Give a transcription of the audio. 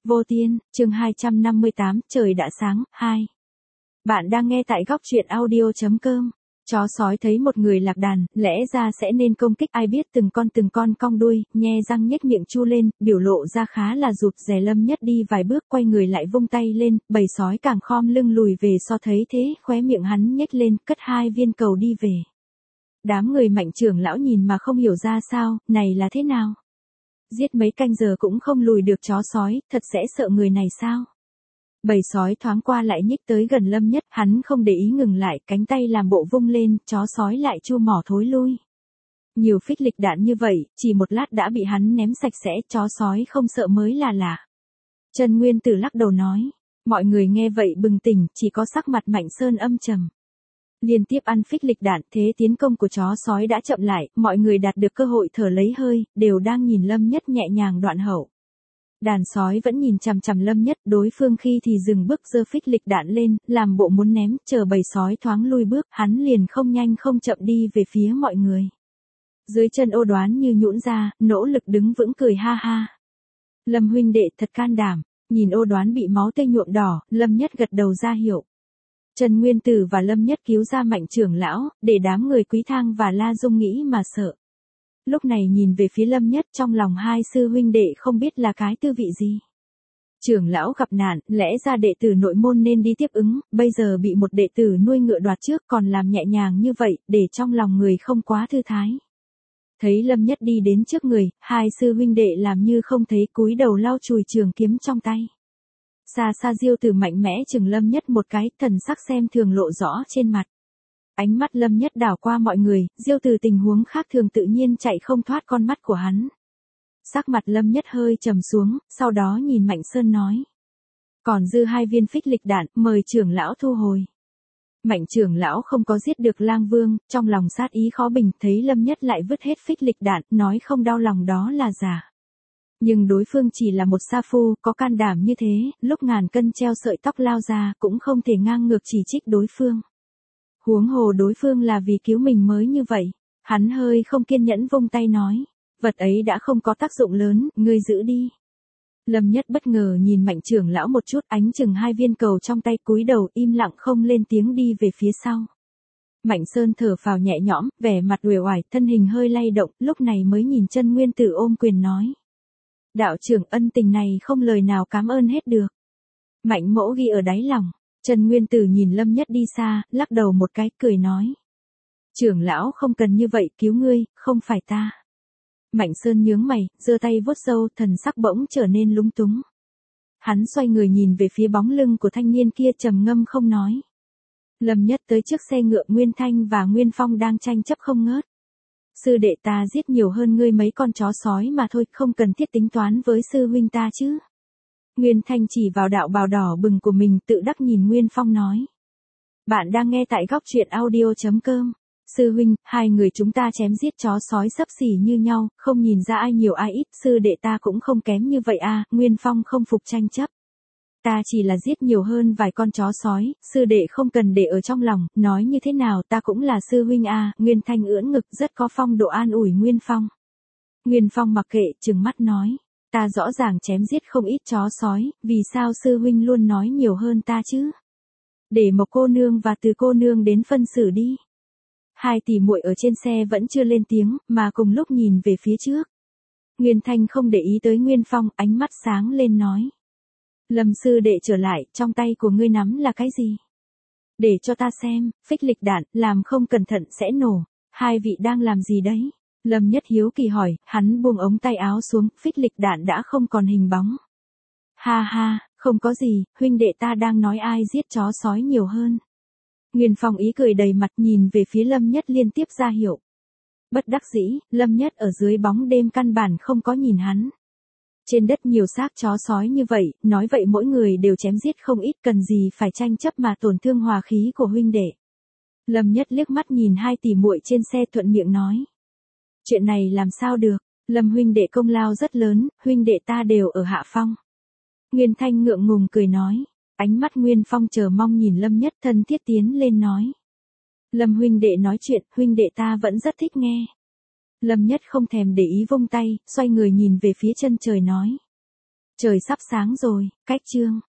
Vô Tiên, chương 258, trời đã sáng, 2. Bạn đang nghe tại góc truyện audio.com. Chó sói thấy một người lạc đàn, lẽ ra sẽ nên công kích, ai biết từng con cong đuôi, nhe răng nhếch miệng chu lên, biểu lộ ra khá là rụt rè. Lâm Nhất đi vài bước quay người lại vung tay lên, bầy sói càng khom lưng lùi về. So thấy thế, khóe miệng hắn nhếch lên, cất 2 viên cầu đi về. Đám người Mạnh trưởng lão nhìn mà không hiểu ra sao, này là thế nào? Giết mấy canh giờ cũng không lùi được chó sói, thật sẽ sợ người này sao? Bầy sói thoáng qua lại nhích tới gần Lâm Nhất, hắn không để ý ngừng lại, cánh tay làm bộ vung lên, chó sói lại chu mỏ thối lui. Nhiều phích lịch đạn như vậy, chỉ một lát đã bị hắn ném sạch sẽ, chó sói không sợ mới là lạ. Trần Nguyên Tử lắc đầu nói, mọi người nghe vậy bừng tỉnh, chỉ có sắc mặt Mạnh Sơn âm trầm. Liên tiếp ăn phích lịch đạn, thế tiến công của chó sói đã chậm lại, mọi người đạt được cơ hội thở lấy hơi, đều đang nhìn Lâm Nhất nhẹ nhàng đoạn hậu. Đàn sói vẫn nhìn chằm chằm Lâm Nhất, đối phương khi thì dừng bước giơ phích lịch đạn lên, làm bộ muốn ném, chờ bầy sói thoáng lui bước, hắn liền không nhanh không chậm đi về phía mọi người. Dưới chân Ô Đoán như nhũn ra, nỗ lực đứng vững cười ha ha. Lâm huynh đệ thật can đảm, nhìn Ô Đoán bị máu tươi nhuộm đỏ, Lâm Nhất gật đầu ra hiệu. Trần Nguyên Tử và Lâm Nhất cứu ra Mạnh trưởng lão, để đám người Quý Thang và La Dung nghĩ mà sợ. Lúc này nhìn về phía Lâm Nhất, trong lòng hai sư huynh đệ không biết là cái tư vị gì. Trưởng lão gặp nạn, lẽ ra đệ tử nội môn nên đi tiếp ứng, bây giờ bị một đệ tử nuôi ngựa đoạt trước còn làm nhẹ nhàng như vậy, để trong lòng người không quá thư thái. Thấy Lâm Nhất đi đến trước người, hai sư huynh đệ làm như không thấy, cúi đầu lau chùi trường kiếm trong tay. Xa xa Diêu Tử mạnh mẽ chừng Lâm Nhất một cái, thần sắc xem thường lộ rõ trên mặt. Ánh mắt Lâm Nhất đảo qua mọi người, Diêu Tử tình huống khác thường tự nhiên chạy không thoát con mắt của hắn. Sắc mặt Lâm Nhất hơi trầm xuống, sau đó nhìn Mạnh Sơn nói. Còn dư 2 viên phích lịch đạn, mời trưởng lão thu hồi. Mạnh trưởng lão không có giết được Lang Vương, trong lòng sát ý khó bình, thấy Lâm Nhất lại vứt hết phích lịch đạn, nói không đau lòng đó là giả. Nhưng đối phương chỉ là một sa phu, có can đảm như thế, lúc ngàn cân treo sợi tóc lao ra, cũng không thể ngang ngược chỉ trích đối phương. Huống hồ đối phương là vì cứu mình mới như vậy. Hắn hơi không kiên nhẫn vung tay nói, vật ấy đã không có tác dụng lớn, ngươi giữ đi. Lâm Nhất bất ngờ nhìn Mạnh trưởng lão một chút, ánh chừng 2 viên cầu trong tay, cúi đầu im lặng không lên tiếng đi về phía sau. Mạnh Sơn thở phào nhẹ nhõm, vẻ mặt uể oải, thân hình hơi lay động, lúc này mới nhìn Trần Nguyên Tử ôm quyền nói. Đạo trưởng, ân tình này không lời nào cảm ơn hết được. Mạnh mỗ ghi ở đáy lòng. Trần Nguyên Tử nhìn Lâm Nhất đi xa, lắc đầu một cái, cười nói. Trưởng lão không cần như vậy, cứu ngươi, không phải ta. Mạnh Sơn nhướng mày, giơ tay vuốt râu, thần sắc bỗng trở nên lúng túng. Hắn xoay người nhìn về phía bóng lưng của thanh niên kia, trầm ngâm không nói. Lâm Nhất tới trước xe ngựa, Nguyên Thanh và Nguyên Phong đang tranh chấp không ngớt. Sư đệ ta giết nhiều hơn ngươi mấy con chó sói mà thôi, không cần thiết tính toán với sư huynh ta chứ. Nguyên Thanh chỉ vào đạo bào đỏ bừng của mình, tự đắc nhìn Nguyên Phong nói. Bạn đang nghe tại góc truyện audio.com. Sư huynh, 2 người chúng ta chém giết chó sói xấp xỉ như nhau, không nhìn ra ai nhiều ai ít, sư đệ ta cũng không kém như vậy à, Nguyên Phong không phục tranh chấp. Ta chỉ là giết nhiều hơn vài con chó sói, sư đệ không cần để ở trong lòng, nói như thế nào ta cũng là sư huynh à, Nguyên Thanh ưỡn ngực rất có phong độ an ủi Nguyên Phong. Nguyên Phong mặc kệ, trừng mắt nói. Ta rõ ràng chém giết không ít chó sói, vì sao sư huynh luôn nói nhiều hơn ta chứ? Để Mộc cô nương và Từ cô nương đến phân xử đi. 2 tỷ muội ở trên xe vẫn chưa lên tiếng, mà cùng lúc nhìn về phía trước. Nguyên Thanh không để ý tới Nguyên Phong, ánh mắt sáng lên nói. Lâm sư đệ trở lại, trong tay của ngươi nắm là cái gì? Để cho ta xem, phích lịch đạn, làm không cẩn thận sẽ nổ. 2 vị đang làm gì đấy? Lâm Nhất hiếu kỳ hỏi, hắn buông ống tay áo xuống, phích lịch đạn đã không còn hình bóng. Ha ha, không có gì, huynh đệ ta đang nói ai giết chó sói nhiều hơn. Nguyên Phong ý cười đầy mặt, nhìn về phía Lâm Nhất liên tiếp ra hiệu. Bất đắc dĩ, Lâm Nhất ở dưới bóng đêm căn bản không có nhìn hắn. Trên đất nhiều xác chó sói như vậy, nói vậy mỗi người đều chém giết không ít, cần gì phải tranh chấp mà tổn thương hòa khí của huynh đệ. Lâm Nhất liếc mắt nhìn 2 tỷ muội trên xe, thuận miệng nói. Chuyện này làm sao được, Lâm huynh đệ công lao rất lớn, huynh đệ ta đều ở hạ phong. Nguyên Thanh ngượng ngùng cười nói, ánh mắt Nguyên Phong chờ mong nhìn Lâm Nhất, thân thiết tiến lên nói. Lâm huynh đệ nói chuyện, huynh đệ ta vẫn rất thích nghe. Lâm Nhất không thèm để ý vung tay, xoay người nhìn về phía chân trời nói. Trời sắp sáng rồi, cách chương.